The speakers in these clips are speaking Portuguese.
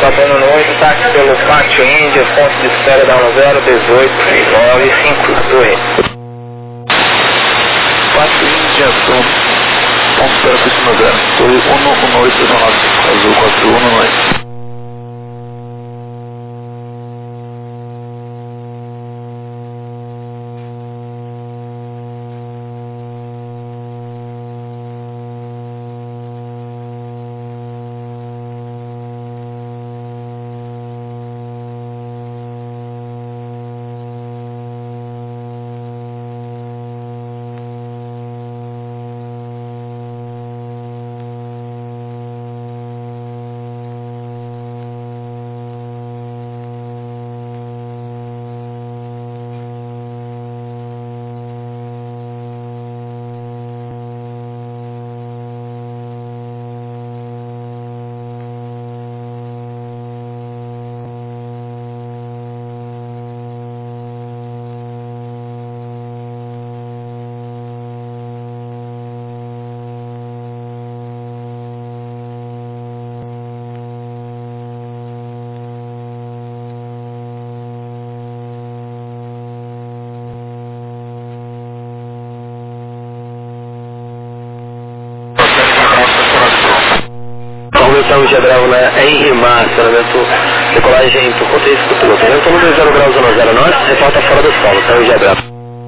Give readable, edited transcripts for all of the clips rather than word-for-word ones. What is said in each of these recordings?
148, táxi pelo Pátio Índia, ponto de espera da 101895, Torre. Pátio Índia, ponto de espera por cima zero. Torre 11819, azul 4119. Então, Índia Bravo na RMA, acionamento, decolagem por conta isso do piloto. Vento 120 graus 10 norte, reporta fora do solo, então Índia Bravo.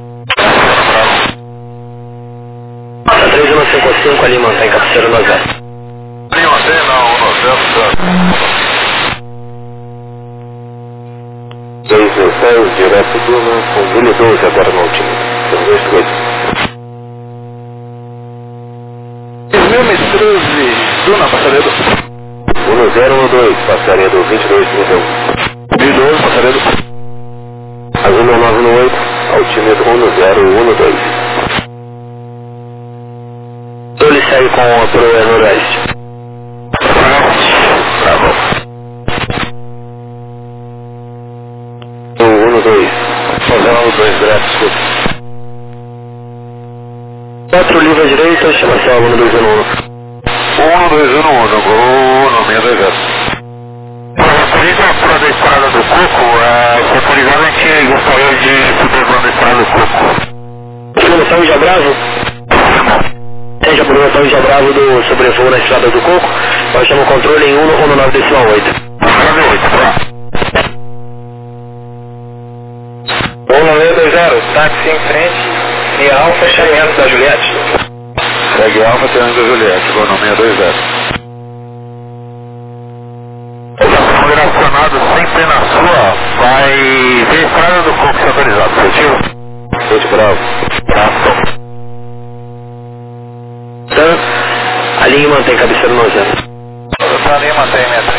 Tá 3155 ali, mantém cabeceira no 0. Ali mantém, não, 216, direto do com 1012 agora no último. São 2 coisas. 2013, Duna, Passaredo. 1012, Passaredo 2231. 2012, Passaredo. Azul 918, altímetro 1012. Ele segue com a pro noroeste. Bravo. 112. Fazendo 2 direto, escuta. 4 livre à direita, chama-se algo no 211. 1211, gol no 620. Referente à fora da estrada do Coco, se autorizado a gente gostaria de poder voar na estrada do Coco. Programação Índia Bravo? Tem a programação Índia Bravo do sobrevoo na estrada do Coco. Nós chamamos o controle em 119,8. 1620, táxi em frente e alfa, fechamento da Juliette. Segue Alfa, Triângulo da Juliette, gol no 620. Relacionado sempre na sua, vai ver a estrada do Coco se autorizado, certinho? Muito bravo. Bravo. Então, a linha mantém cabeceira no 0. A linha mantém, metro.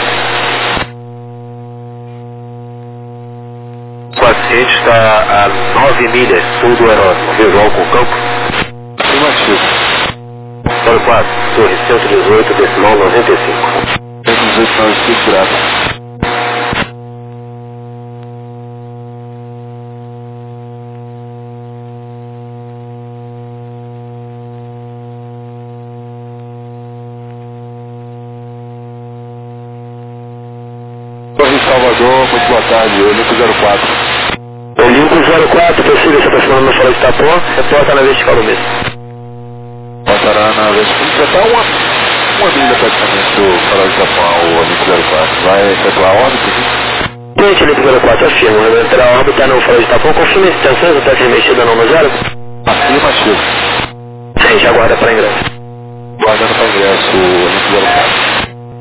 O paciente está a 9 milhas sul do aeródromo, visual com o campo. Afirmativo. 04, Torre 118, decimal 95. 118, 95, bravo. Torre Salvador, muito boa tarde, Olimpo 04. Olimpo 04, possível se aproximando no fora de Itapó, reporta na vertical no mesmo. Passará na vez que já está uma milha praticamente do farol de Japão, o Olimpo 04. Vai efetuar a órbita, sim? Gente, Olimpo 04, afirma. Entrar a órbita no farol de Itapó, confirma a extensão, até ser mexida não no 0? Afirmativo. Sim, já aguarda para ingresso. Guardando para ingresso, o Olimpo 04.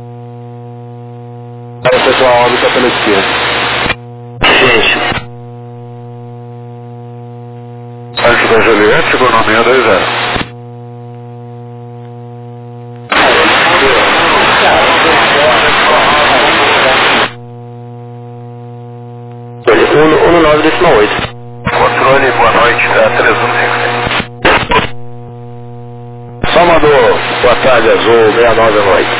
Vai efetuar a órbita pela esquerda. Gente. Antes da Juliette, chegou no 620. Olha, 119,8. Controle, boa noite, 3156. Só mandou boa tarde, azul, 69 à noite.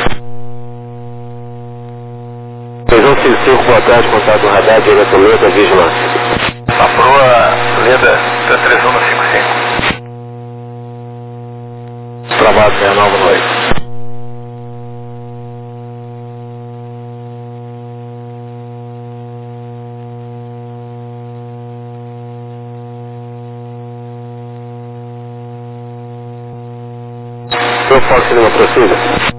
3155, boa tarde, contato no radar, direto Leda, vigilância. A proa Leda, 3155. Trabalho, 69 à noite. Fox Lima, prossiga.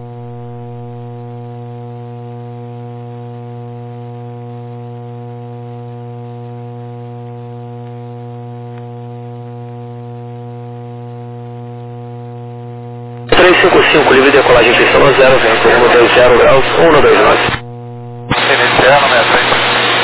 Livre de decolagem pista 0, vento 120 graus, 129. Iniciando 63.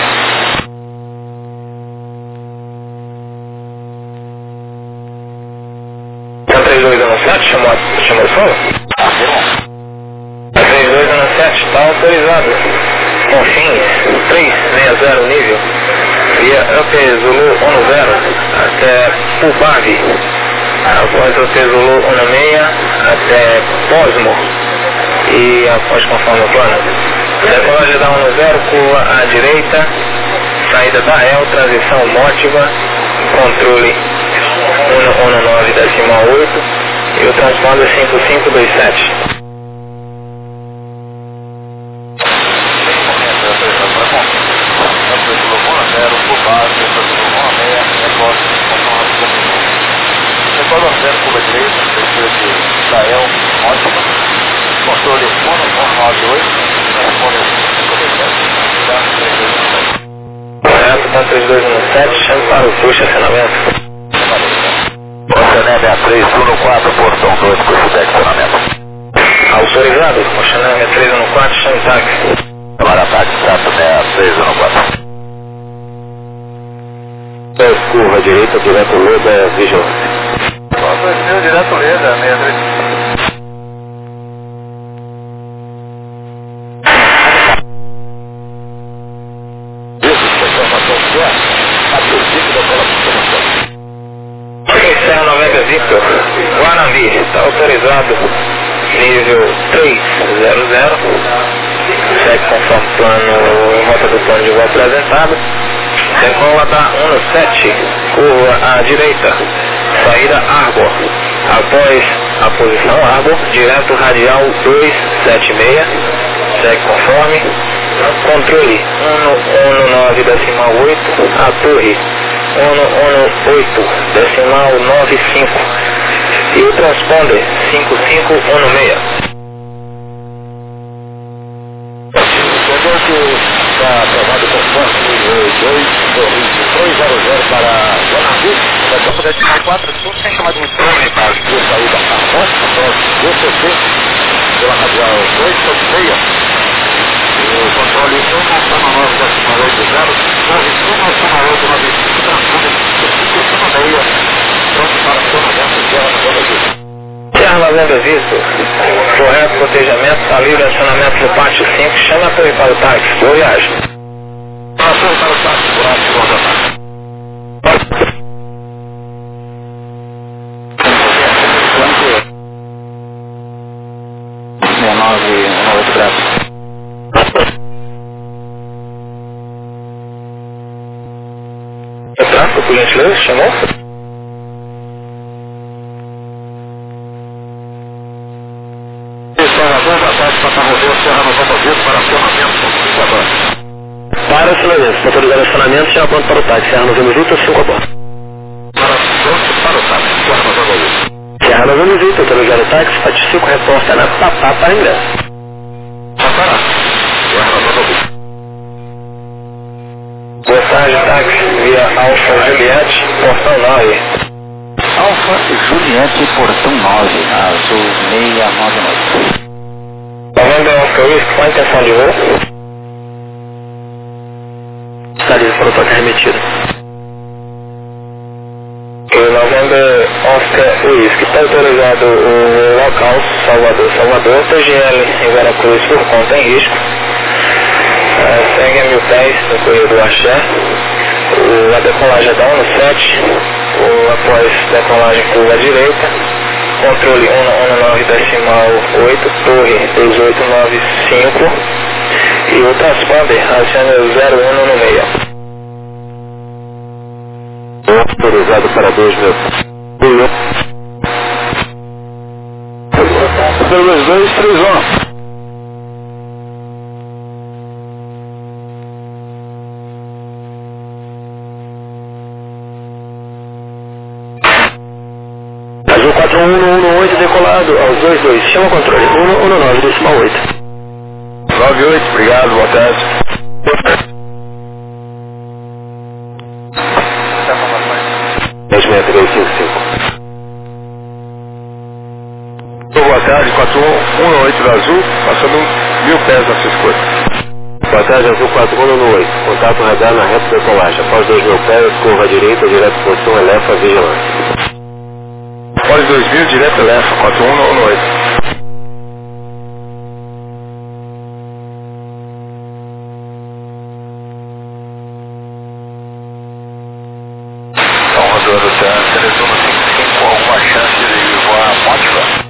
Tá 3217, chamou o solo? Afirma. 3217, está autorizado. Confins 360 nível. Via UP Zulu 10 até Pubave. Após o Zulu 16 até Posmo e após conforme o plano. Decolagem da 10, curva à direita, saída da réu, transição mótiva, controle 119,8 e o transponder 5527. Controle 198, transponder 527, Correto, tá 3217, chame para o fluxo acionamento. Mochané 63, turno 4, portão 2, curso de acionamento. Autorizado, Mochané 314, chame táxi. Agora táxi, status 63, turno 4. 10, curva à direita, direto Leda, vigilância. 2000, direto Leda, 63. Serra 90 Victor, Guanambi, está autorizado, nível 300, segue conforme plano, em volta do plano de voo apresentado, decola da 17, curva à direita, saída Arbor, após a posição Arbor, direto radial 276, segue conforme, controle 119,8, a torre 118,95 e o transponder 5516. Está aprovado conforme 200 para Guanambi, da decimal 4, sem chamar de uniforme para a saída Armótica, DCC, pela radial 276. O controle 119,80, 91,95, transponder 5516, pronto para acionamento de Serra 90 Victor, correto cotejamento, está livre acionamento no pátio 5, chama a torre para o táxi, boa viagem. Para a torre para o táxi, por alto, por alto. 69,98 graus. Tráfego, por gentileza, chamou? Para acionamento, está autorizado acionamento, já pronto para o táxi, Serra 90 Victor, 5 a bordo. Para o táxi, Serra 90 Victor, autorizado táxi, Pátio 5, reporta na Papá para ingresso. Boa tarde, táxi, via Alfa Juliette, portão 9. Alfa Juliette, portão 9, azul 699. Novembro Oscar Whisky, qual a intenção de voo? Está livre para o toque remetido. Novembro Oscar Whisky, está autorizado o local Salvador, TGL em Veracruz por conta em risco. Segue a 1000 pés no corredor Axé. A decolagem da 17, após decolagem curva à direita, controle 119,8, torre 2895 e o transponder aciona 01 no meio. Autorizado para 2000. 231. Azul 4118 decolado, 22, chama o controle, 119,8. 98, obrigado, boa tarde. 106355. Boa tarde, 4118 da Azul, passando 1000 pés na sua escolha. Boa tarde, Azul 4118. Contato radar na reta da colagem. Após 2000 pés, curva à direita, direto posição, elefa, vigilância. Após 2000, direto elefa, 4118. Teresina 55, alguma chance de voar Mótica?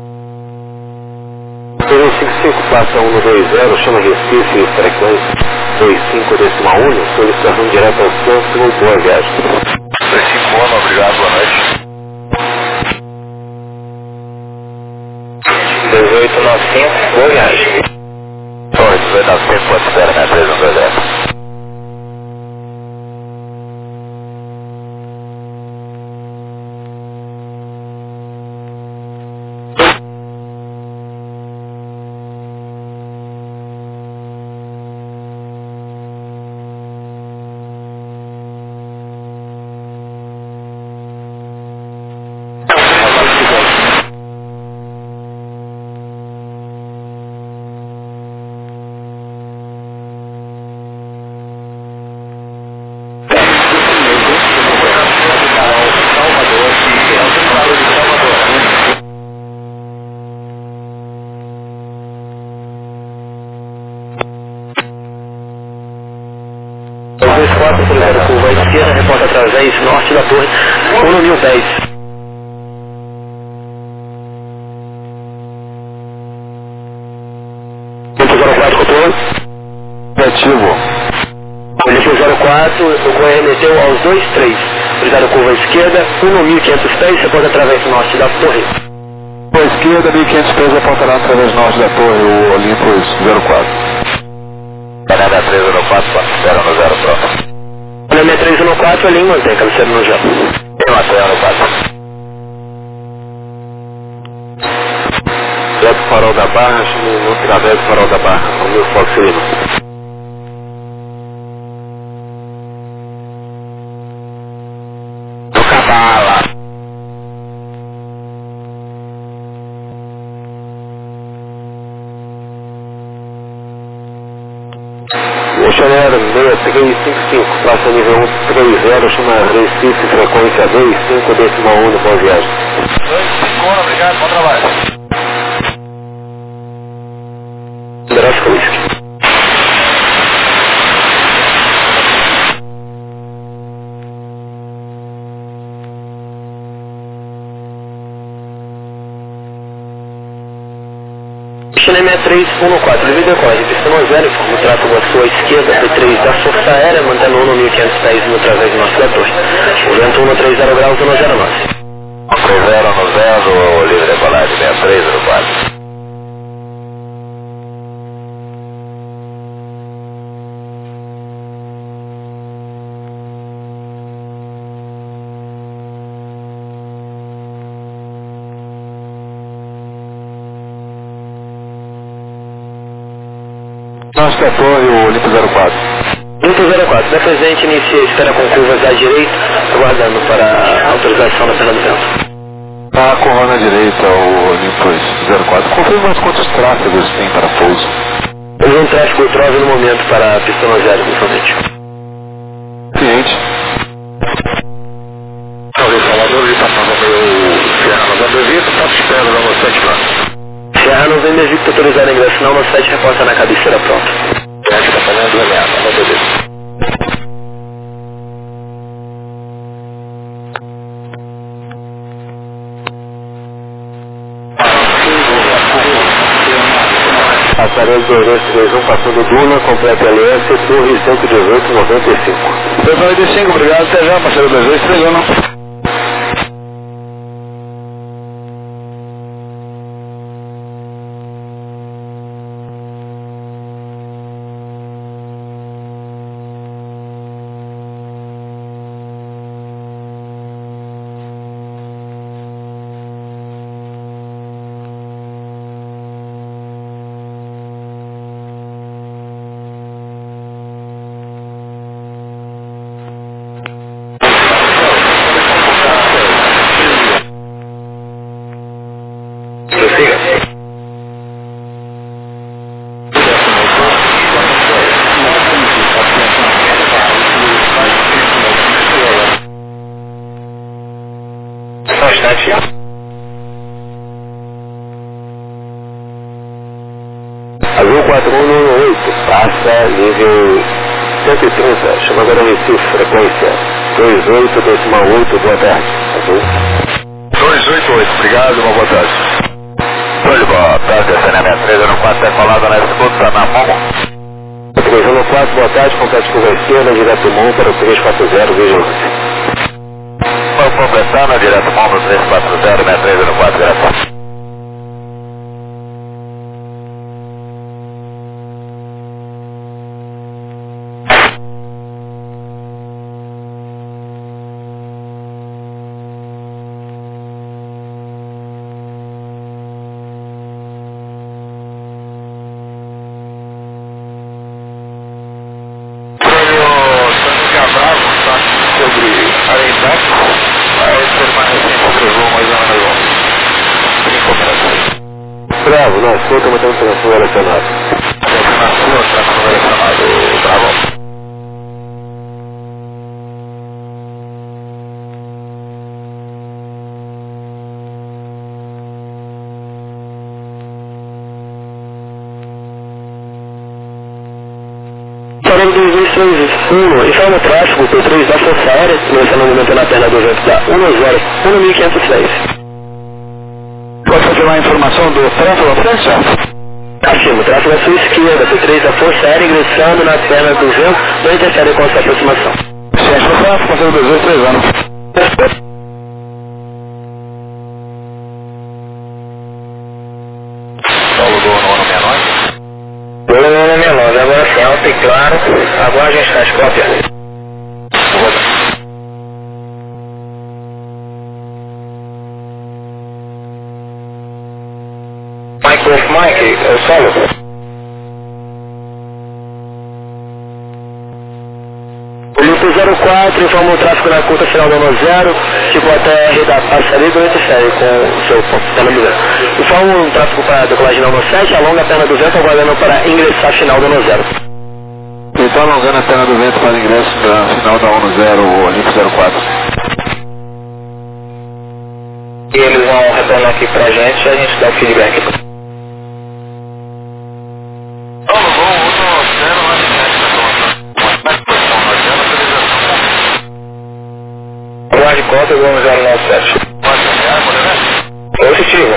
55 passa 120, chama Recife, frequência 25,1, solicitação direta ao centro, boa viagem. 25 obrigado, boa noite. 1895, boa viagem. Oi, 1895, pode esperar na 320. Curva à esquerda, reporta através norte da torre, 1010. Negativo. Polícia 04, o Goiânia meteu aos 23. Obrigado, curva à esquerda, 1500 pés, reporta através norte da torre. Curva à esquerda, 1500 pés, apontará através norte da torre, o Olympus 04. Canada 304, espera no 0 próximo. Canada 314, ali mantém, cabeceira no gel. Tem uma tela no 4. Direto farol da Barra, no través do farol da Barra, o meu Fox Lima. Do Cabala. Chanel 6355, praça nível 130, chama Recife, frequência 25,1, boa viagem. 25, obrigado, bom trabalho. Nebraska Whisky. China 6314, livre decorre, pistão 0, informa o tráfego à sua esquerda, P3 da Força Aérea, mantendo 1500 pés no através do norte da torre. O vento 130 graus, 109. 30 no 0, livre decolagem 63 no 4. Norte da torre, o Olympus 04. Olympus 04, da presente inicia a espera com curvas à direita, aguardando para a autorização da pena do vento. Tá com a na direita, o Olympus 04. Confirma mais quantos tráfegos tem para pouso. Houve um tráfego trove no momento para a pistão 0, principalmente. Ciente. Salvador, ele está falando o Serra Novembro Evito, está te esperando na 7 lá. Serra Novembro Evito, autorizado a ingresso não, 7 reporta na cabeceira pronta. Acho que está falando da ameaça, não beleza. Passarelo 221, passando Duna, completa aliança, torre 118,95. 295, obrigado, até já, parceiro 2231. 4118, passa nível 130, chama agora Recife, frequência 28,8, boa tarde. Ok? 288, obrigado, uma boa tarde. Show de boa, tarde, saneamento 304, decolada na escuta na mão. 314, boa tarde, complete curva esquerda, direto mão para o 340, vigilância. Vou completar na direto mão no 340, 6304, direto. Bravo, na sua, estamos tendo transtorno relacionado. Na sua, transtorno relacionado, bravo. Falando do 231, informa o tráfego P3 da Força Aérea, começando o movimento na perna do vento da 101.506. Pode confirmar a informação do tráfego à frente? Afirmo, tráfego à sua esquerda, P3 da Força Aérea ingressando na perna do vento, não interfere com a sua aproximação. Ciência do tráfego, passando 283 anos. Paulo do ano menor. Pelo ano menor, agora sim, alto e claro, agora a gente faz cópia. Mike, eu solo. O Luto 04 informa o tráfego na curta final do ano 0, tipo até R da passaria do interfere com o seu panorama. Informa o tráfego para a decolagem na ano 7, alonga a perna do vento, aguardando para ingressar a final do ano 0. Então alongando a perna do vento para o ingresso da final da ano 0, o Olimpo 04. E eles vão retornar aqui pra gente e a gente dá o feedback. Guarde conta, vamos 097. Positivo.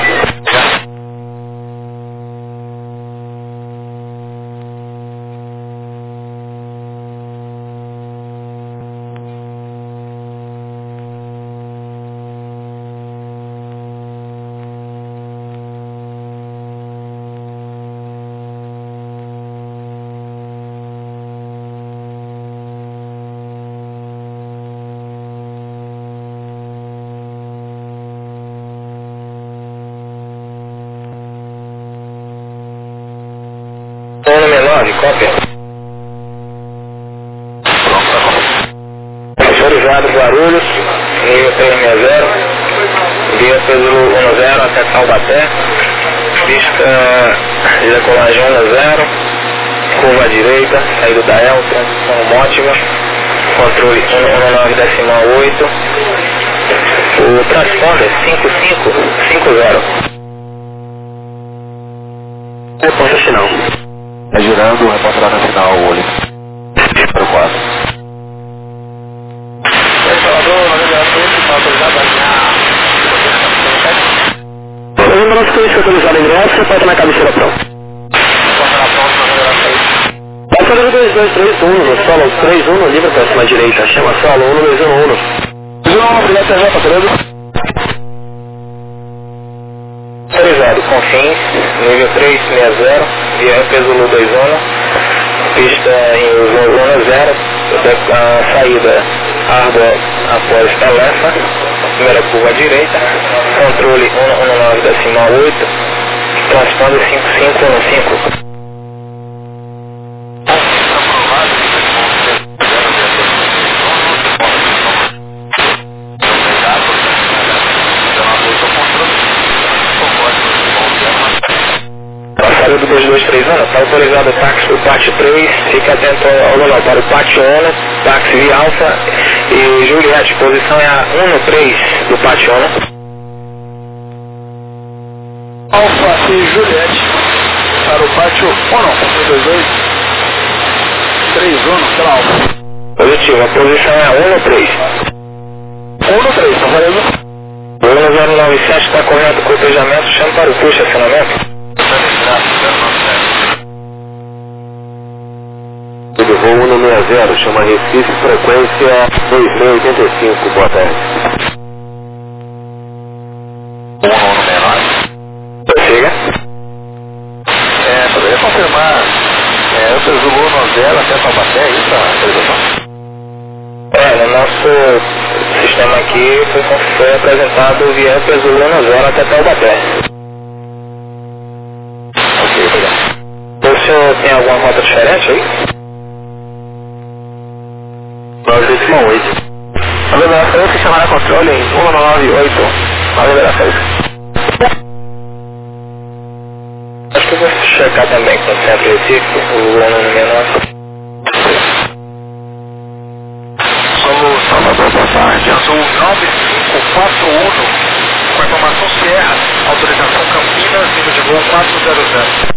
Ano menor, cópia. Autorizado Guarulhos, nível 360, via pelo 10 até Taubaté, pista de decolagem 10, curva à direita, saída da El, transição Mótiva, controle 119,8, o transponder 5550. Ponto final. É girando, reportará no final o Olimpo 04. Fazendo nosso cliente autorizado ingresso, porta na cabeceira pronto. Passa no 2231, no solo 31, livre próxima à direita, chama solo 1211. Obrigado, TJ, beleza? Autorizado, Confins, nível 360, via Pesulu 21, pista em zona 0, a saída Árbor após Telefa, primeira curva à direita, controle 119,8, transponder 5515. Passada do 2231, está autorizado o táxi do Pátio 3, fique atento ao lugar para o Pátio 1, táxi via Alfa e Juliette, posição é a 1-3 do Pátio 1. Alfa e Juliette para pátio 1 22 31, sei lá. Positivo, a posição é 1 no 3. 1 no 3, tá valendo? O 1097 está correto, cotejamento, chama para o push, acionamento. Tudo voo 160, chama Recife, frequência 2685, boa tarde. 1 Prossiga. Poderia confirmar, o seu Zulu 90 até Taubaté, isso a autorização? No nosso sistema aqui foi apresentado via Zulu 90 até Taubaté. Ok, obrigado. O senhor tem alguma rota diferente aí? 9,8. A liberação chamará controle em 198. A liberação. Acho que eu vou checar também com o centro Recife, o ano menor. Somos Salvador, boa tarde. Azul 9541, com a informação Sierra, autorização Campinas, nível de voo 400.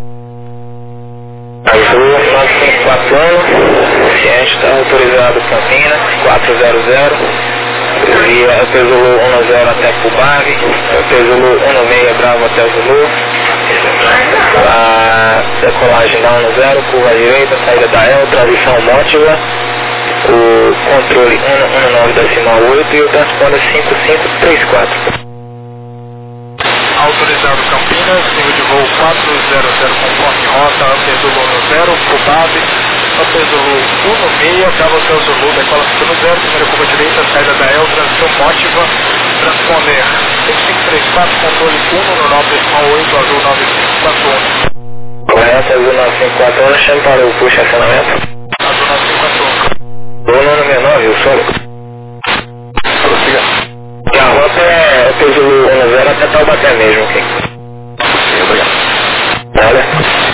Azul 9541, ciente está autorizado Campinas, 400. Via Zulu 10 até Cubave, Zulu 16 Bravo até Zulu. A decolagem da 10, curva à direita, saída da El, transição Mótiva. O controle 119,8 e o transponder 5534. Autorizado Campinas, nível de voo 400 conforme rota, Zulu 10, Cubave, Zulu 16, Bravo até Zulu, decola 50, primeira curva direita, saída da El, transição Mótiva, transponder 5534, controle 119,8, Azul 9541. Correto, Azul 9541, chame para o push acionamento. Azul 9541. O ano menor, viu, solo? Prossiga. E a rota é Zulu 10 até Taubaté mesmo, ok? Sim, obrigado. Olha.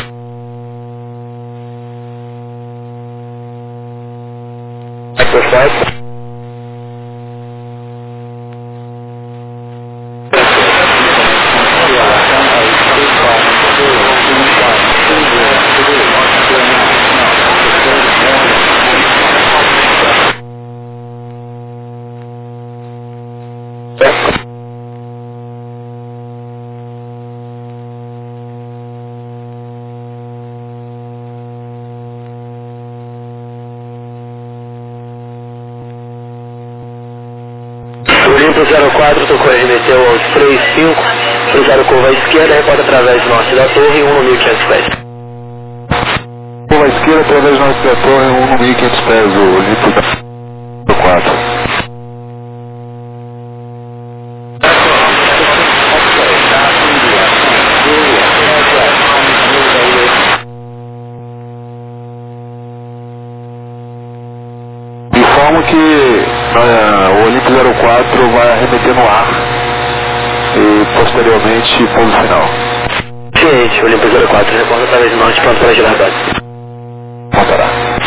Perfeito. Olimpo 04, tocou remeteu aos 35, cruzaram curva à esquerda, reporta através do norte da torre, 1 no 1500 pés. Curva à esquerda, através do norte da torre, 1 no 1500 pés, o Olimpo 04. Informo que o Olimpo 04 vai arremeter no ar e posteriormente pouso final. Ciente, Olimpo 04, reporta através do norte, pronto para girar a base. Montará.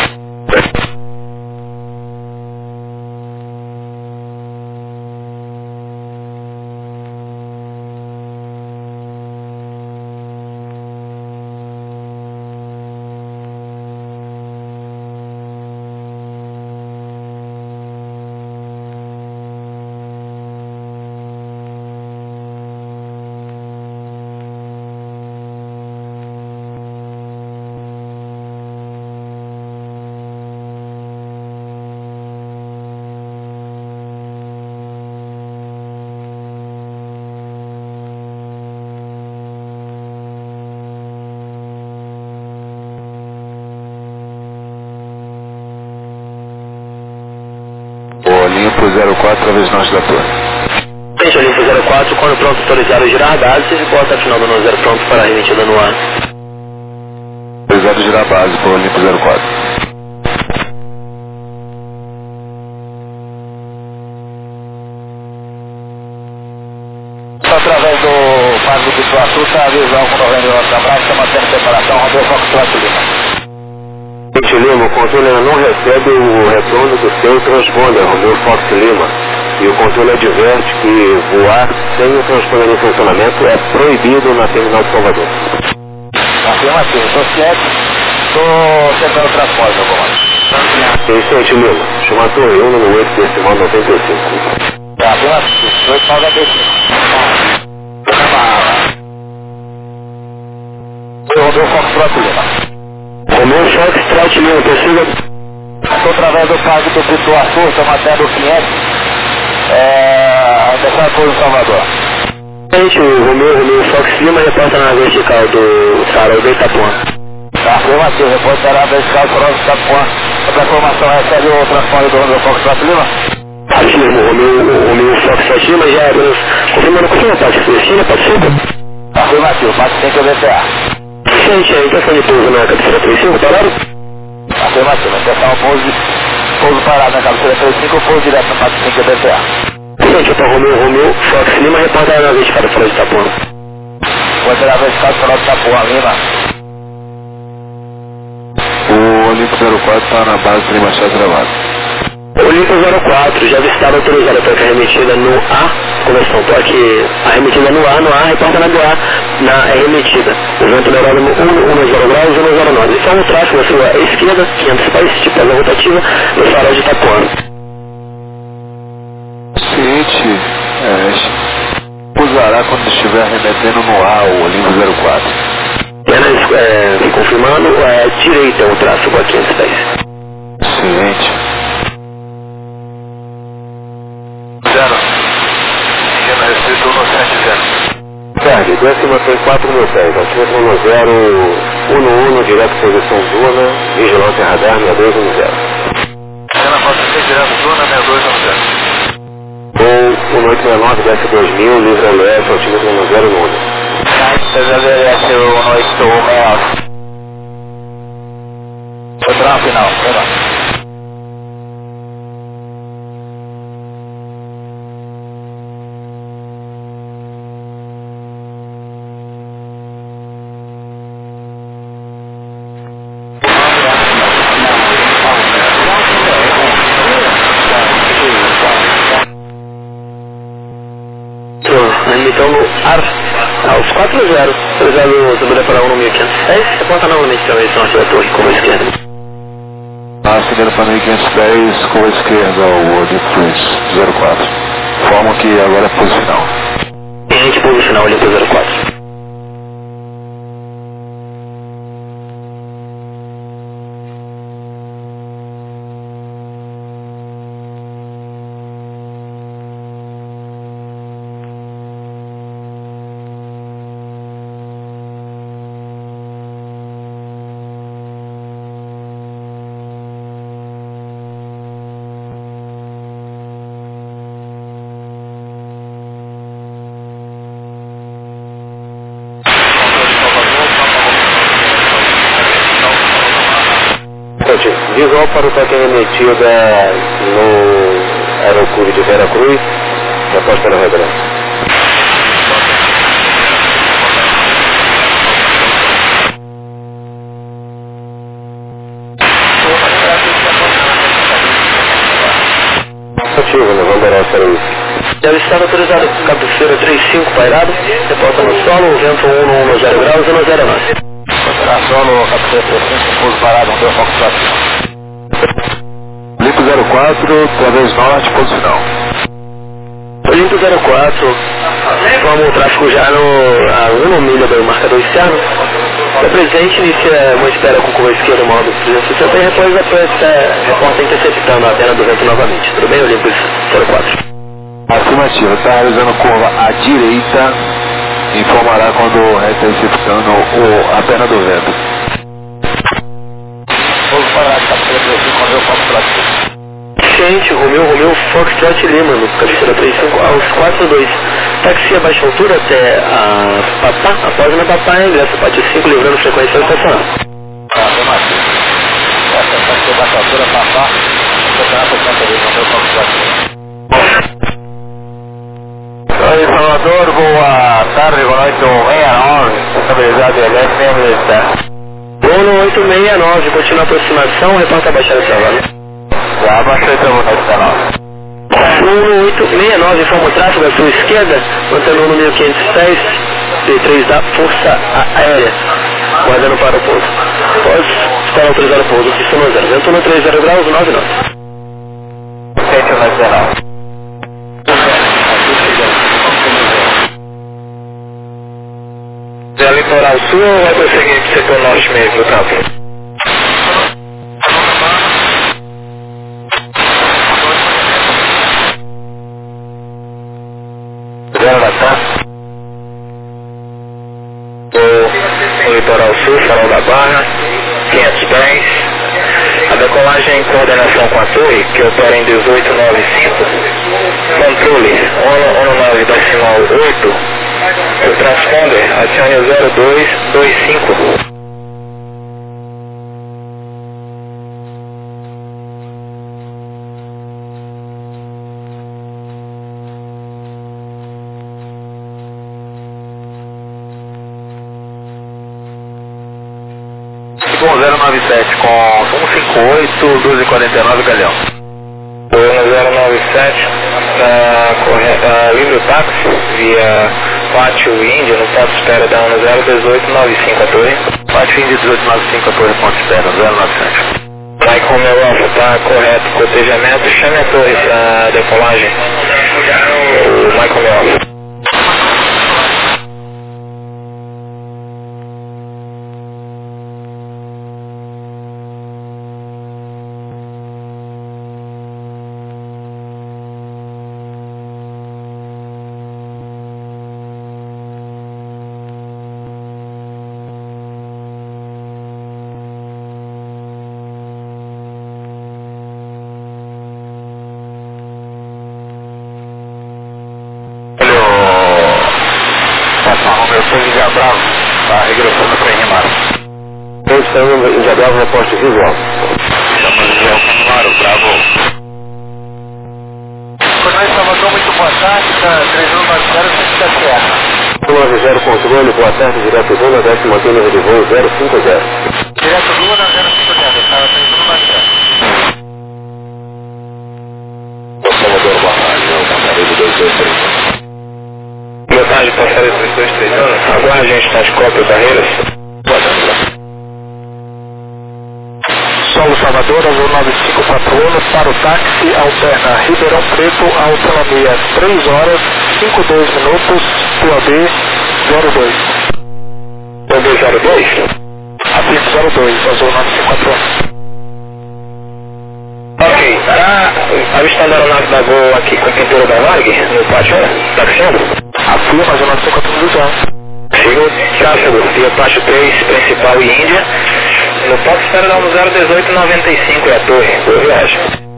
Olimpo 04, através do norte da torre. Gente, Olimpo 04, quando pronto autorizado girar a base, você reporta a final do 90 pronto para a remetida no ar. Autorizado girar a base para o Olimpo 04. Através do Parque do Iguaçu, está a visão com o 99 da Brava, está mantendo separação, rodou Fox Lima. Gente Lima, o controle não recebe o retorno do seu transponder, Romeu Fox Lima. E o controle adverte que voar sem o transponder em funcionamento é proibido na terminal de Salvador. Ok, Afirmativo, estou ciente, estou chegando o transporte, meu comando. Vicente Lima, chama a torre 1 no 8 decimal 95. Tá, afirmativo, 895. Eu Romeu Foxtrot Lima. Romeu Foxtrot Lima, precisa? Estou através do cargo do Pito Arthur, estamos até do 500. Dessa coisa do Salvador. Gente, o Romeu Fox Lima reporta na vertical do Farol do Itapuã. Tá, afirmativo, reportará na vertical do Farol do Itapuã. Essa informação recebe o transporte do Romeu Foxtrot Lima? Afirmo, o Romeu Foxtrot Lima já confirmando com a parte Cristina, pode ser? Afirmativo, parte 5 BTA. Gente, a intenção de pouso na cabeceira 35, parado? Afirmativo, intenção pouso parado na cabeceira 35, pouso direto na parte 5 BTA. Gente, eu tô Romeu Fox Lima, reporta na vertical do Farol de Itapuã. Vou ter a vertical do Farol de Itapuã, Lima. O Olimpo 04 está na base de Machado Gravado. Olimpo 04, já estava autorizada a troca remetida no A, conversão, toque a remetida no A, reporta na do A, na remetida. O vento no horário 10 graus e 109. Então o tráfego na sua esquerda, 500 pés, tipo asa rotativa, no Farol de Itapuã. Ciente, usará quando estiver remetendo no A o Olimpo 04. Confirmando, direita o tráfego a 500 pés. Ciente. 0. Engano restrito 170. Sérgio, décima tem 4 mil pés, altímetro no 011, direto posição Duna, vigilância radar 6210. Engano pode ser direto Duna 6210. Ou 1869, desce 2000, livre LF, altímetro no 011. LF 1869. Foi para a final, foi lá. Então no ar, aos 4-0, cruzado subida para 1.506, reporta novamente também norte da torre, com a esquerda. Seguindo para 1510, com a esquerda, o Olimpo 04. Forma que agora é pouso final. Cliente, pouso final, Olimpo 04. Visual para o toque remetida no Aeroclube de Veracruz, após para a Redrão. Ativo, né? Vamos dar para isso. Deve estar autorizado cabeceira 35 pairado, reporta no solo, vento 1 no 0 graus e no 09. Será solo, cabeceira 35, pouso parado, não deu foco para Olimpo 04, través norte, pouso final. Olimpo 04, toma o tráfego já a 1 milha do marcador externo. O presente inicia uma espera com curva esquerda, modo 360, e depois reporta interceptando a antena do vento novamente. Tudo bem, Olimpo 04? Afirmativa, está realizando curva à direita, informará quando interceptando a antena do vento. pouso parado, cabeceira 35, Romeu Foxtrot. Gente, Romeu Foxtrot Lima, no cabeceira 35, aos 4-2. Táxi a baixa altura até a Papá, após na Papá, ingresso pátio 5, livrando frequência estacional. Afirmativo. Essa táxi a baixa altura, Papá, estacionar por conta dele, Romeu Foxtrot. Oi, Salvador, boa tarde, boa noite, 69, estabilidade LF, Voo no 869, continua a aproximação, reporta a baixada de trabalho. Já abaixei para o canal. No 869, informa o tráfego à sua esquerda, mantendo o número 510, P3 da Força Aérea. Guarda aguardando para o pouso. Pode estar autorizado o pouso, sistema 0. Vento 130 graus, 9 knots. 719. É litoral sul ou vai prosseguir para o setor norte mesmo do campo? O litoral sul, farol da Barra, 500 pés. A decolagem em coordenação com a torre, que opera em 1895, controle 19,8, o transponder acione 0225. Bom, 097 com 158, 1249 Galhão. 097, livre o táxi via Pátio Índia, no ponto de espera da 101895 a torre. Pátio Índia 1895 a torre, ponto de espera, 097. Mike Romeo Alpha, está correto, cotejamento, chame a torre para decolagem. O Mike Romeo Alpha. Índia Bravo, está regressando para Rimar. Estamos em Índia Bravo, na poste visual. Estamos em Rimar, Bravo. Coronel Salvador, muito boa tarde, da 3190, Serra. 90 controle, boa tarde, direto Luna, 10º túnel de voo 050. Direto Luna, 050, estava 3190. Salvador, boa tarde, é o passareiro 223. Boa tarde, passareiro 223, aguarde a gente nas cópias barreiras. Boa tarde. Solo Salvador, azul 9541, para o táxi, alterna Ribeirão Preto, autonomia 3 horas, 52 minutos, POB 02. POB 02? Afirmo 02, azul 9541. Ok, avistando a aeronave da Gol aqui com a pintura da Varg, no pátio, tá crescendo? Afirmo, azul 9541. Sigo tráfego, via pátio 3, principal e Índia. No ponto de espera da 101895 é a torre, boa viagem.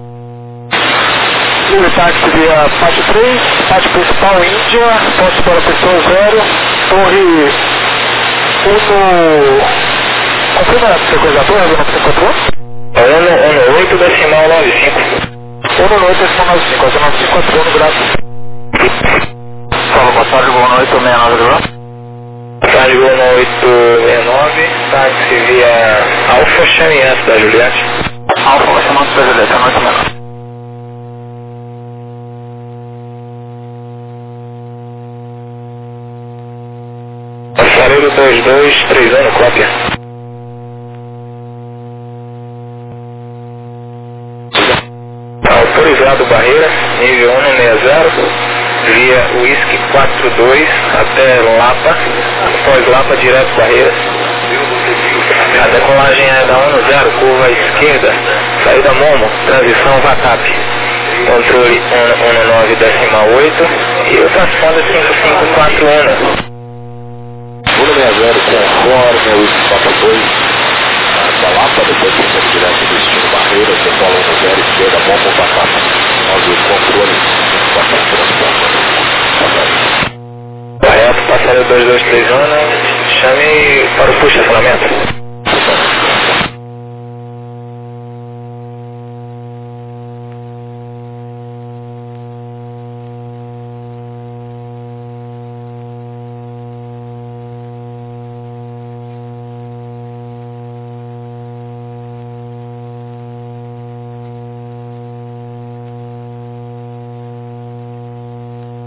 Livre táxi via pátio 3, pátio principal Índia, ponto para pessoa 0, torre 1... Confirma a frequência da torre, azul 9541? 118 decimal 95. 118 decimal 95, azul 9541 no gráfico. Fala, boa tarde, boa noite, 69 graus. Tarde Gol 869, táxi via Alfa, chame antes da Juliette. Alfa, vai chamar antes da Juliette, é noite menor. Passareiro 2231, cópia. Autorizado barreira, nível 160. Via Whisky 42 até Lapa, após Lapa direto barreira. A decolagem é da 10, curva esquerda, saída Momo, transição VATAP. Controle 119,8 e o transponder 5541. 160 conforme, Whisky 42, da Lapa, depois seguindo direto do destino barreira, decola 10, esquerda, Momo, VATAP. Nós o controle, 54 transponder. Correto, passareiro 2231, chame para o estacionamento.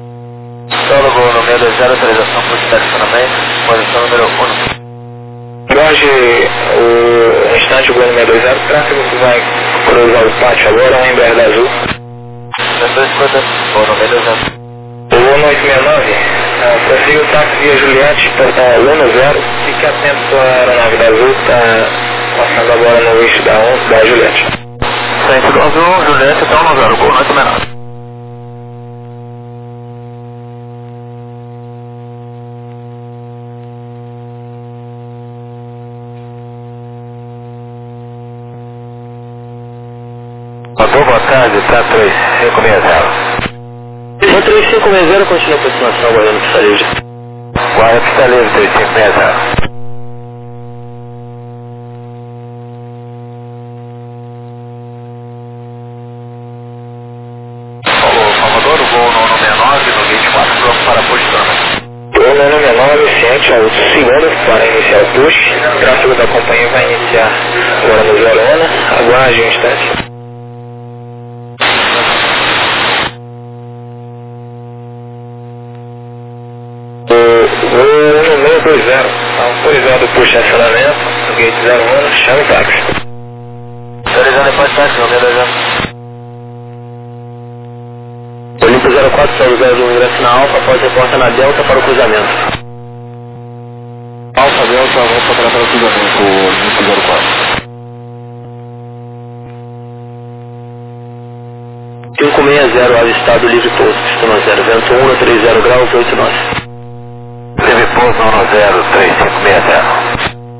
Solo Gol no meio 03, ação por estacionamento, posição número 1. aguarde um instante, o Gol 620, tráfego que vai cruzar o pátio agora, um Embraer Azul. 250, Gol 620. O 869, prossiga o táxi via Juliette, portal 10, fique atento à aeronave da Azul, está passando agora no eixo da Juliette. Sentido Azul, Juliette, então 10, Gol 869. Boa tarde, tá 3560. 3560, continua a aproximação, guardando pista livre. Guarda pista livre, 3560. Salvador, o Gol 969, no gate 4, pronto para posicionamento. Gol 969, ciente aos segundos para iniciar o push. O tráfego da companhia vai iniciar agora no 01, aguarde um instante. O 1620, autorizado o push de acionamento, no gate 01, chame táxi. Autorizando depois táxi, 620. Olimpo 04, São José do ingresso na Alfa, após reporta na Delta para o cruzamento. Alfa Delta, vamos para o cruzamento, Olimpo 04. 560, avistado livre pouso, pistão 0, vento 1 a 30 graus, 8 nós. Livre pouso 10, 3560.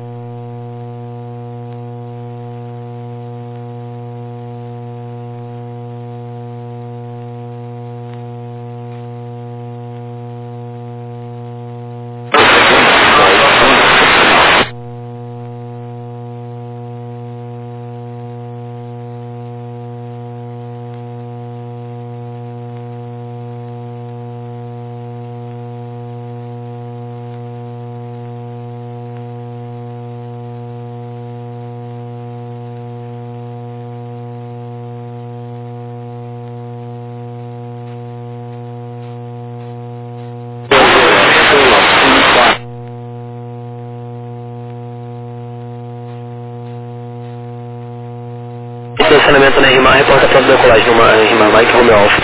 Estacionamento na RIMAR, reporta pronto da decolagem no RIMAR, Mike Romeo Alfa.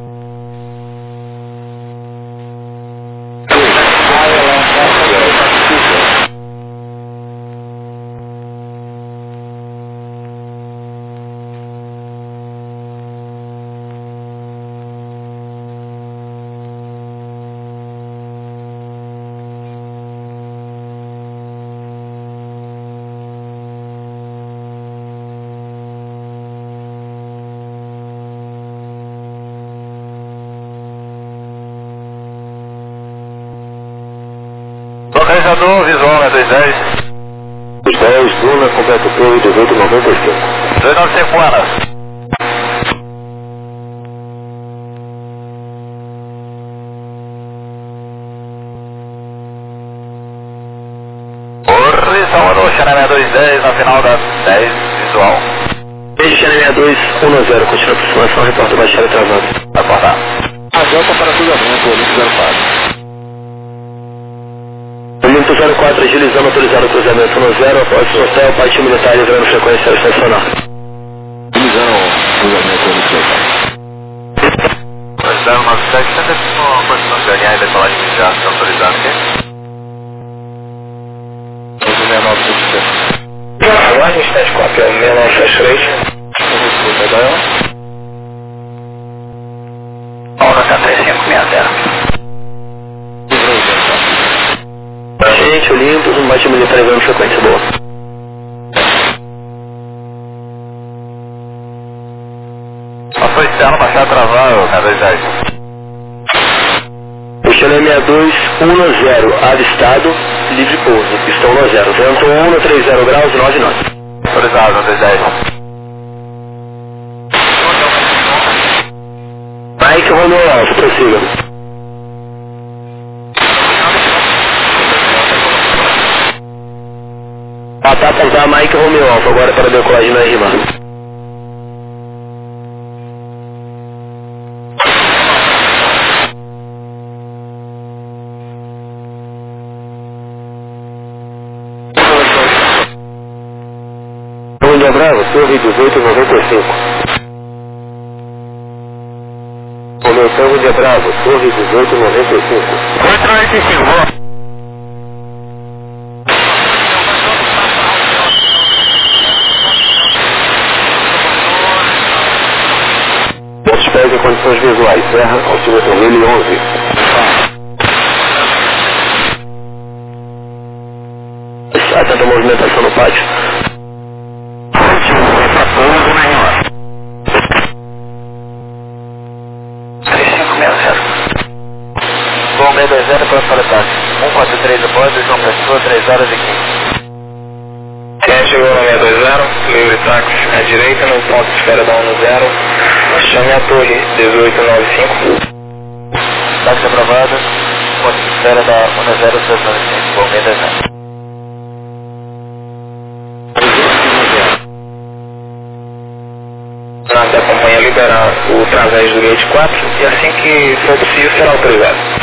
Localizador, visual, 210. 10, Luna, completo PU 1895. 295 Ana. Oi, Salvador, Xané 210, na final da 10, visual. Beijo, Xané 6210, continua a aproximação, reporta baixada travando. Vai portar. A Delta para cruzamento, Olimpo 04. Olimpo 04, agilizando, autorizado o cruzamento no 0, após o hotel, parte militar, livrando frequência ao estacionar. Agilizando o cruzamento, Olimpo 04. Autorizando 97, sempre com continuação de alinhar e decolagem inicial, está autorizado aqui. 69, Aguarde um instante com a PL 6963. Paula, 3560. Gente, Olimpo, um bate militar, livrando frequência boa. Passou externo, baixar travado, K210. O Xané 6210, avistado, livre pouso, pistão 0, vento 1 a 30 graus, 9 nós. Autorizado, 210. Mike Romeo Alfa, prossiga. Etapas da Mike Romeo Alfa, agora para a decolagem na RIMAR. Torre 1895. Romeu Tango de Bravo, Torre 1895. 895, Pés em condições visuais, Serra, altímetro 1011. Atenta a movimentação no pátio. pouso na Renova. 3560. Bom, B20 para táxi. 143 após, João Pessoa, 3 horas e 15. Quem chegou na 620, livre táxi à direita no ponto de espera da 10. Chame a torre 1895. Táxi aprovado. Ponto de espera da 1065. Bom, B20. Nós acompanha a liberar o através do gate 4 e assim que for possível será autorizado.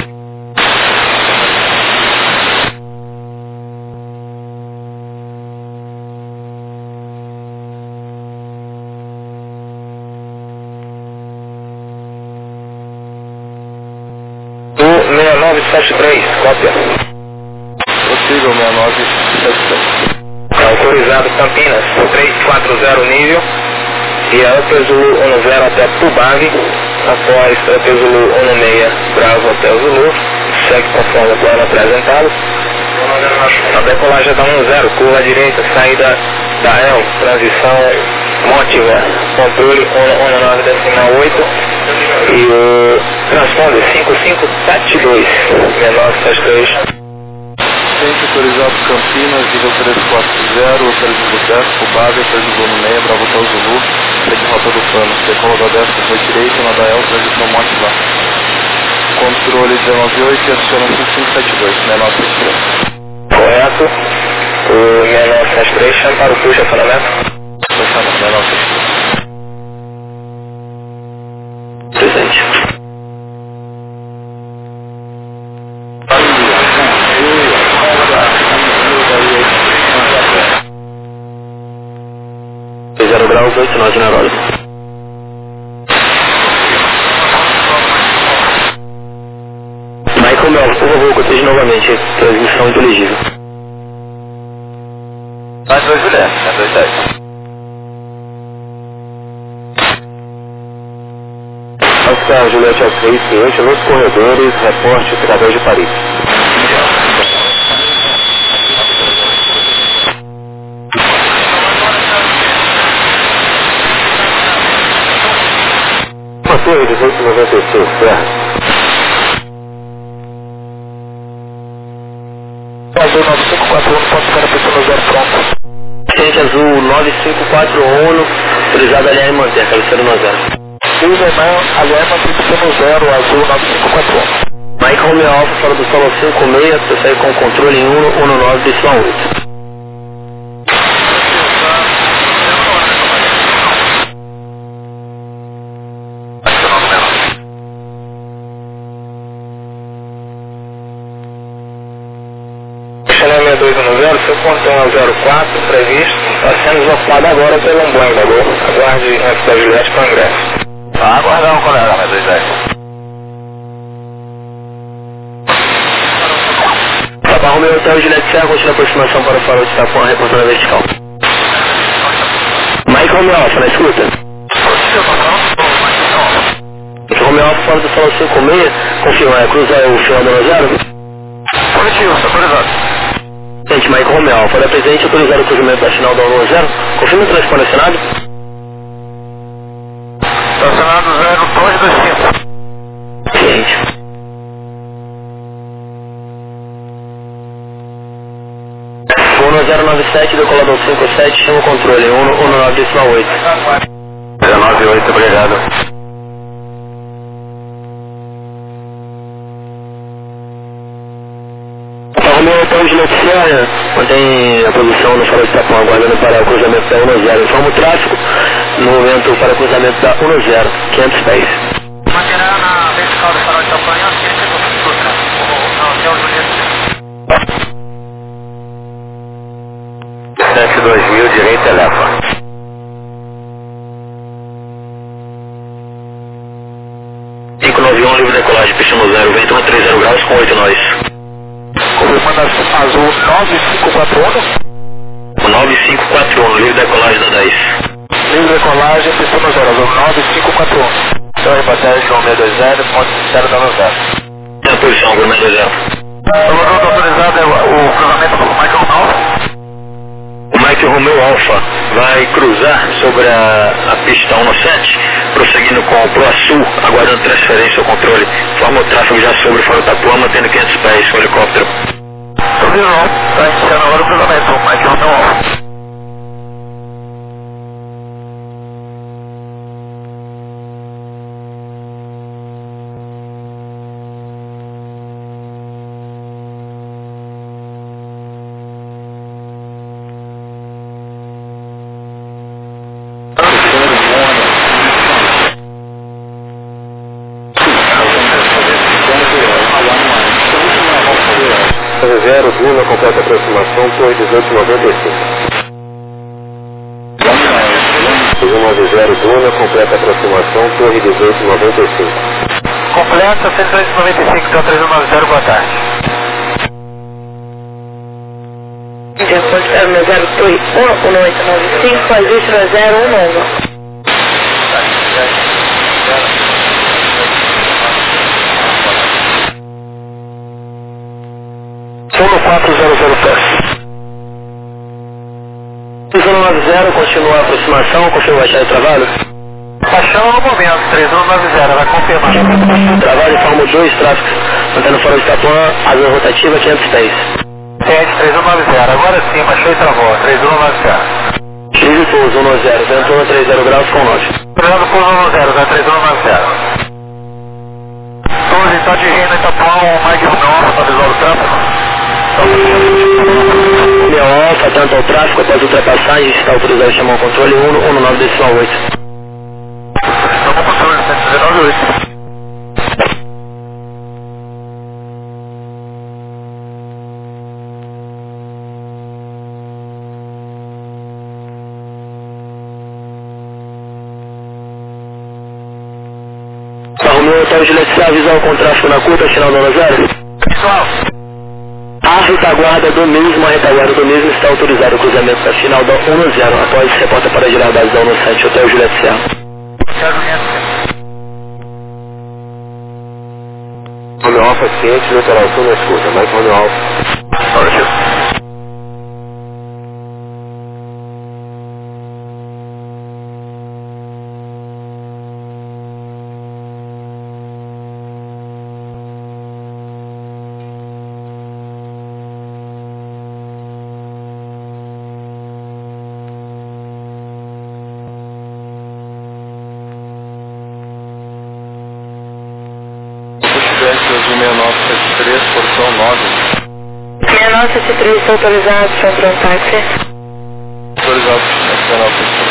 O 6973, cópia. Possível, 6973. Autorizado Campinas, 340 nível. E a Hotel Zulu 10 até Tubave, após Hotel Zulu 16 Bravo Hotel Zulu, segue conforme o plano apresentado. A decolagem da 10, curva à direita, saída da EL, transição Montiver, controle 19,8 e o transponder 5572, 6973. Centro autorizado Campinas, nível 340, Hotel Zulu 10, Tubave, Hotel Zulu 16, Bravo Hotel Zulu, segue rota do plano, decola da 10, foi direita, na da EL, transição Monte lá. Controle 198 e aciona 5572, 6973. Correto. O 6973 chama para o puxa acionamento. Fechando, 6973. Presente. Zero graus, 8 nós na hora. Michael Mel, por favor, cortejo novamente, transmissão inteligível. Mais 2 Juliette, mais 210. Oscar Juliette Alfredo, cliente nos corredores, reporte através de Paris. Uma torre 1895, Serra. Azul 9541, ponto para pessoa 0 pronto. Cliente azul 9541, autorizado LR manter, cabeceira no 0. Userman, ALM, pessoa 0, azul 9541. Michael Romeo Alfa, fora do solo 56, você sai com controle em 119, decisão 8. Seu contorno 04 previsto está sendo deslocado agora pelo Boeing. Aguarde antes da Juliette para o ingresso. Aguardar um colega, mais 210. Papa Romeo Hotel Juliette Serra, continua a aproximação para o farol de Itapuã, reportando a vertical. Michael Romeo Alfa, na escuta. Romeo Alfa, fora do solo 56, confirma, cruza o final do 0. Positivo, está autorizado. Gente, Michael Romeo Alfa, da presente, autorizado o cruzamento da final da 10. Confirma o transponder assinado. Estacionado 0225. Ciente. O 1097, decolador 57, chama o controle, 119,8. 198, obrigado. Romeo Hotel Juliette Serra, mantém a posição no farol de Itapuã, aguardando para o cruzamento da 10. Informa o tráfego no momento para o cruzamento da 10, 500 pés. Manterá na vertical do farol de Itapuã, Hotel Juliette. 102.000, direita, leva. pista no 0, vento 130 graus com 8 nós. Confirmando azul 9541. 9541, livre decolagem da 10. Livre decolagem, pista no 0, azul 9541. Então, reportagem João 620, ponto 0 da 0. Tem a posição, João 620. O autorizado é o cruzamento com o Michael Alpha. O Mike Romeo Alpha vai cruzar sobre a pista 197, prosseguindo com o Pro Sul, aguardando transferência ao controle. Forma o tráfego já sobre fora da Tapuã, mantendo 500 pés com o helicóptero. Está iniciando agora o cruzamento, o Mike Romeo Alpha. Zero, Duna, completa aproximação, torre 1895. 190, Duna, completa aproximação, torre 1895. Completa 195, então 3190, boa tarde. De acordo com o 0, torre 1895, ajuste no 019. Solo 400 pés. 3190, continua a aproximação, confirma baixar de trabalho. Baixão no momento, 3190, vai confirmar. Trabalho, forma 2, tráfego, mantendo fora de Tapuã, asa rotativa 500 pés. Tente 3190, agora sim, baixou e travou, 3190. Livre pouso 190, vento 130 graus com 9. Obrigado por 110, da 3190. Todos estão dirigindo em Tapuã, o Mike Romeo, para visual do tráfego. Meu Alfa, tanto ao tráfego após ultrapassagem, está autorizado a chamar o controle 119,8. Estamos com controle 119,8. Arrumou o hotel Juliette, avisar com tráfego na curta, final da 0. Pessoal. A retaguarda do mesmo está autorizado o cruzamento da final da 10. Após reporta para girar a base da 17, Hotel Juliette Serra. Romeo Alfa, ciente, litoral sul na escuta, mais Romeo Alfa. Azul 6973, portão 9. 6973, está autorizado, centro um táxi. Autorizado, 6973.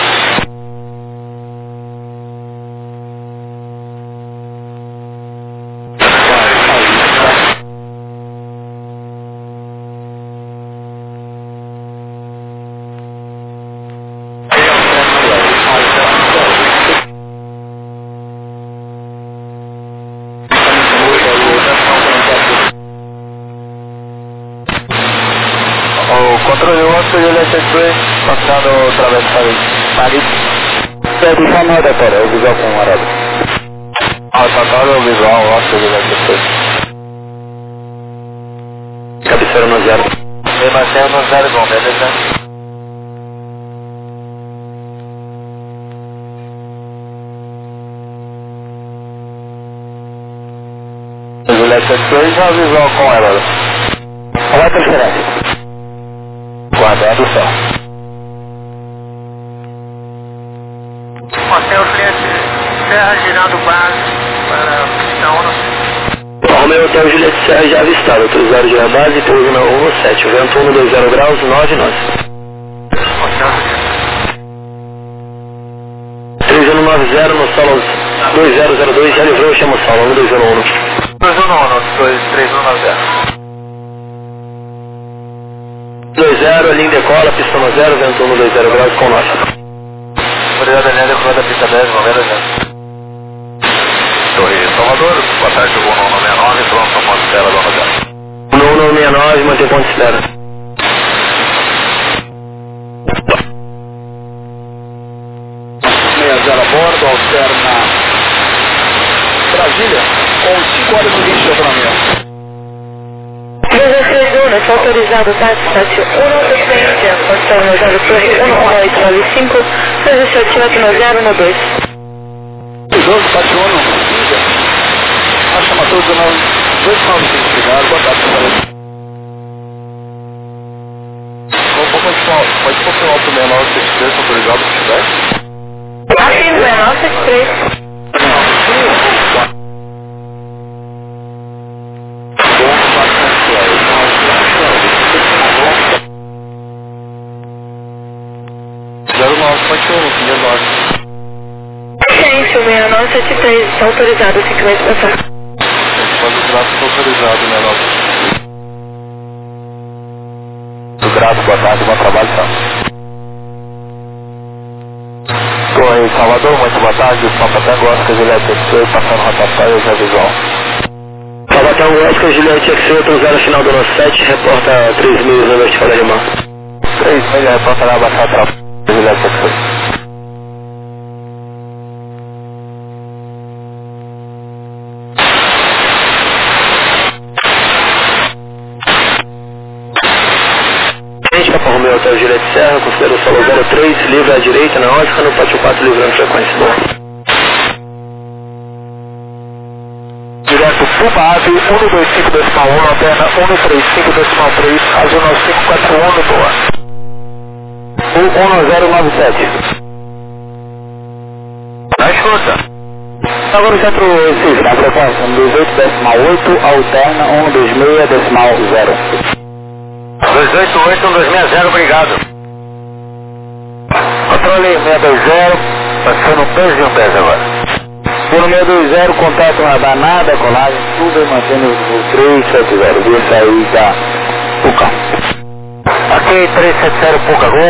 Controle 8, Juliette 2, passando através do Paris. Por favor, doutora, o visual com o aeródromo. Alcançado o visual, 8, Juliette 2. Cabeceira no 0. Demasiado no 0, bom, beleza? Juliette 2, já visual com o aeródromo. Qual é a transferência? Guardado o céu. Hotel Juliette Serra girando base para pista 1. Romeo Hotel Juliette Serra já avistado, autorizado de base, pouso na 17, vento 120 graus, 9 nós. Hotel 3190 no solo 2002, já livrou, chama o solo 1201. 3190. 20, linha decola, pista no 0, vento 120 graus com 9. Obrigado, linha decola da pista 10, beleza? Torre Salvador, boa tarde, o 1169, pronto, ponto de espera, Dona Zé. 1169, mantém ponto de espera. A bordo, alterna Brasília, com 5 horas e 20 de autonomia. 231, está autorizado táxi 1, descende, contorno 0 Torre 11895, serviço altímetro 012. 12, táxi 1, Índia. A chamatura 295, obrigado, boa tarde, senhora. Pode confirmar o 6963, autorizado, se tiver? Aqui 1973. Gente, o 6973 está autorizado, 5 meses passar. Quando o tráfego autorizado, né, Muito grato, boa tarde, bom trabalho, tá? Oi, Salvador, muito boa tarde, Papa Tango, Oscar Juliette XC, passando rotatório já visual. Papa Tango, Oscar Juliette XC, autorizado final do nosso 7, reporta 3 milhas na vertical alemã. 3 milhas, reporta na baixada tráfego, Juliette XC. Papa Romeo Hotel Juliette Serra, considera o solo 03, livre à direita na Oscar, no pátio 4, livrando frequência. Boa. Direto Puma Ave 125.1, alterna 135.3, azul 9541, boa. 1097. Na escuta. Agora o centro 6, na frequência 18.8, alterna 126.0. 288-160, obrigado. Controle 620, passando um peso e um peso agora. Por 620, contato radar nada, colagem, tudo mantendo o 370, via sair da PUCA. Aqui 370 PUCA, gol.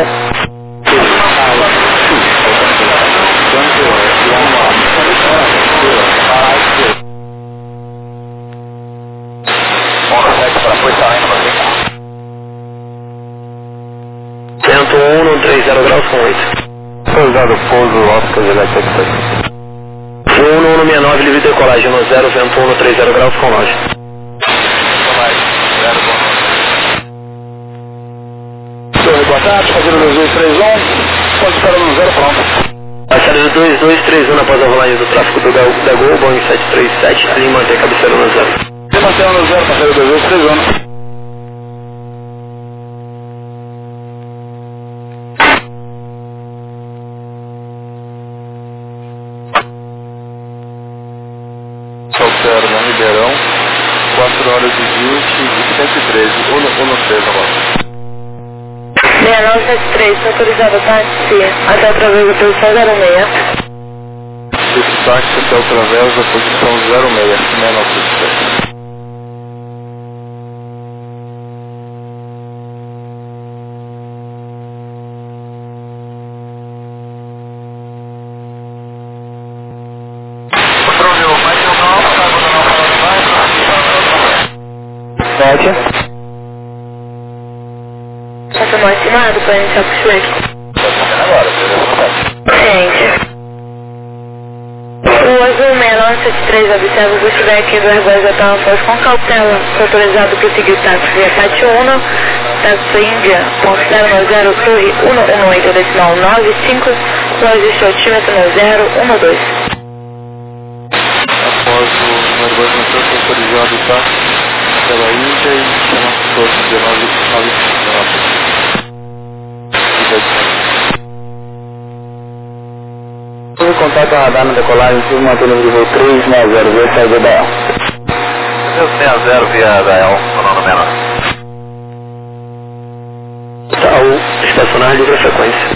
Vento 1, no 30 graus com 8. Pousado pouso, Oscar Juliette XC. 1169, livre decolagem no 0, vento 1 no 30 graus com 9. Torre, boa tarde, fazendo 2231, pode esperar no 0, pronto. A saída 2231 após a rolagem do tráfego da Gol, Boeing 737, ali mantém a cabeceira no 0. Se mantém no 0, passageiro 2231. Alterna Ribeirão, 4 horas e 20 e 113, ou no 3 agora. 6973, autorizado táxi até através da posição 06. Esse táxi até através da posição 06, 6973. Está mais estimado para iniciar o pushback? Gente. O azul 6973 observa o pushback do Airbus Hotel Foz com cautela. Está autorizado para seguir o táxi via Táxi 1, táxi Índia, considera no 0, Torre 118.95, logística altímetro no 012. Após o Airbus Hotel foi autorizado o táxi pela Índia e chama Torre 1995. Tive contato a radar na decolagem, tive uma turma de voo 360 via saída da EL. 360 via da EL, sonando menor. Ao estacionar livre a frequência.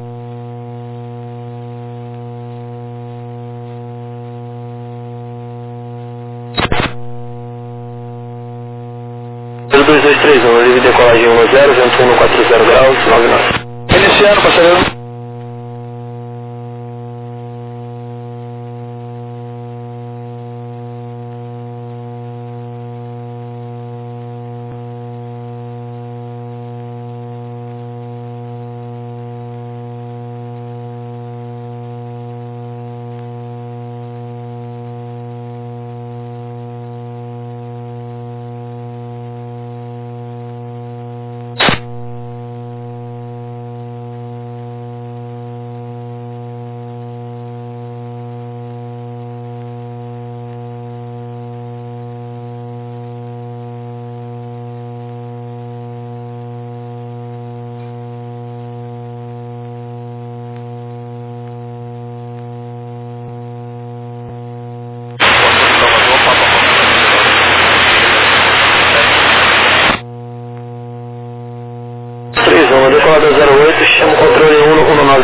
Pelo 2231, livre decolagem 10, vento 1 no 40 graus, 99. Iniciando, passageiro.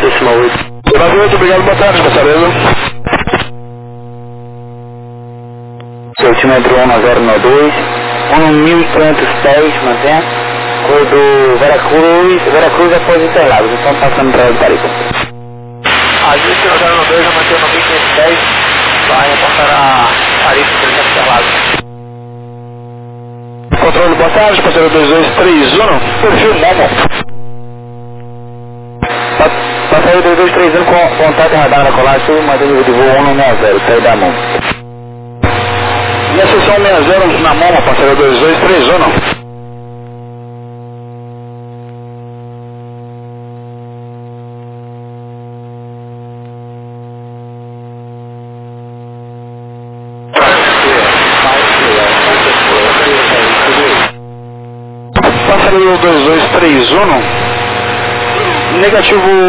decimal 8. 98, obrigado, boa tarde, passarelo. Centímetro 1092, 1510, mantenha. Cor do Veracruz após Interlagos, então passando para o Tarifa. Ajuste 092, eu mantenho no 1510, vai reportar a Tarifa para Interlagos. Controle, boa tarde, passageiro 2231, perfil Momo. Passageiro 2231 com contato radar na colagem, mantendo de voo 160, saída da mão. E a seção 60 na Momo, passageiro 2231. Passageiro 2231, negativo,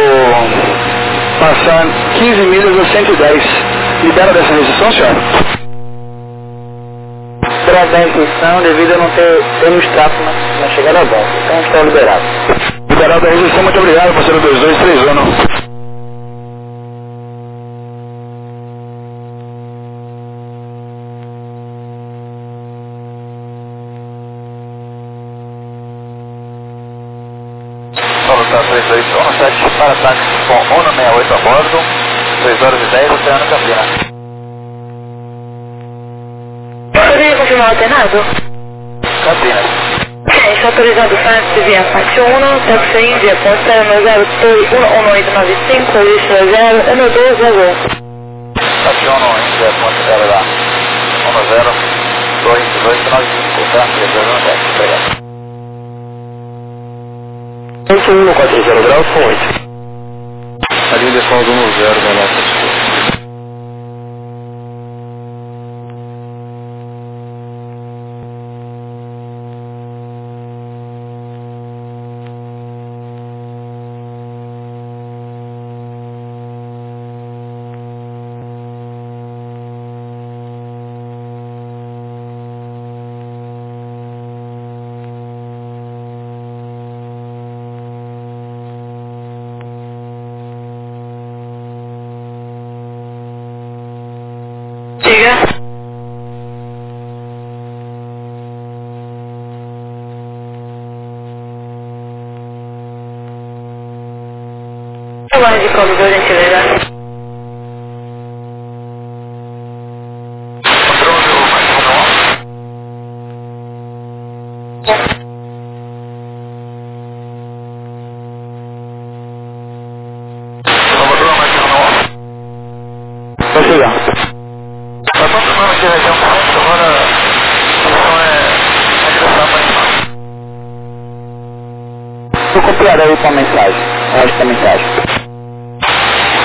passar 15 milhas a 110. Libera dessa restrição, senhor? Para da restrição, devido a não termos tráfego na chegada a bordo, então está liberado. Liberado a restrição, muito obrigado, passageiro 2231. Para táxi com 168 a bordo, 2 horas e 10, Oceano Campina. Poderia confirmar o alternado? Campinas. Está autorizado Francis via Fat 1, táxi Índia, constante no 0 Torre 11895, registro 01201. Fat 1, Índia, constante lá. 10, Torre 1895, tá? 317, obrigado. 140 graus com 8. A linha default 10 da nossa escuta. Diga. Agora de como, por gentileza. Vai chegar. Está confirmando aqui a região centro, agora a posição é direção para cima. Vou copiar aí com a mensagem. Acho que a mensagem.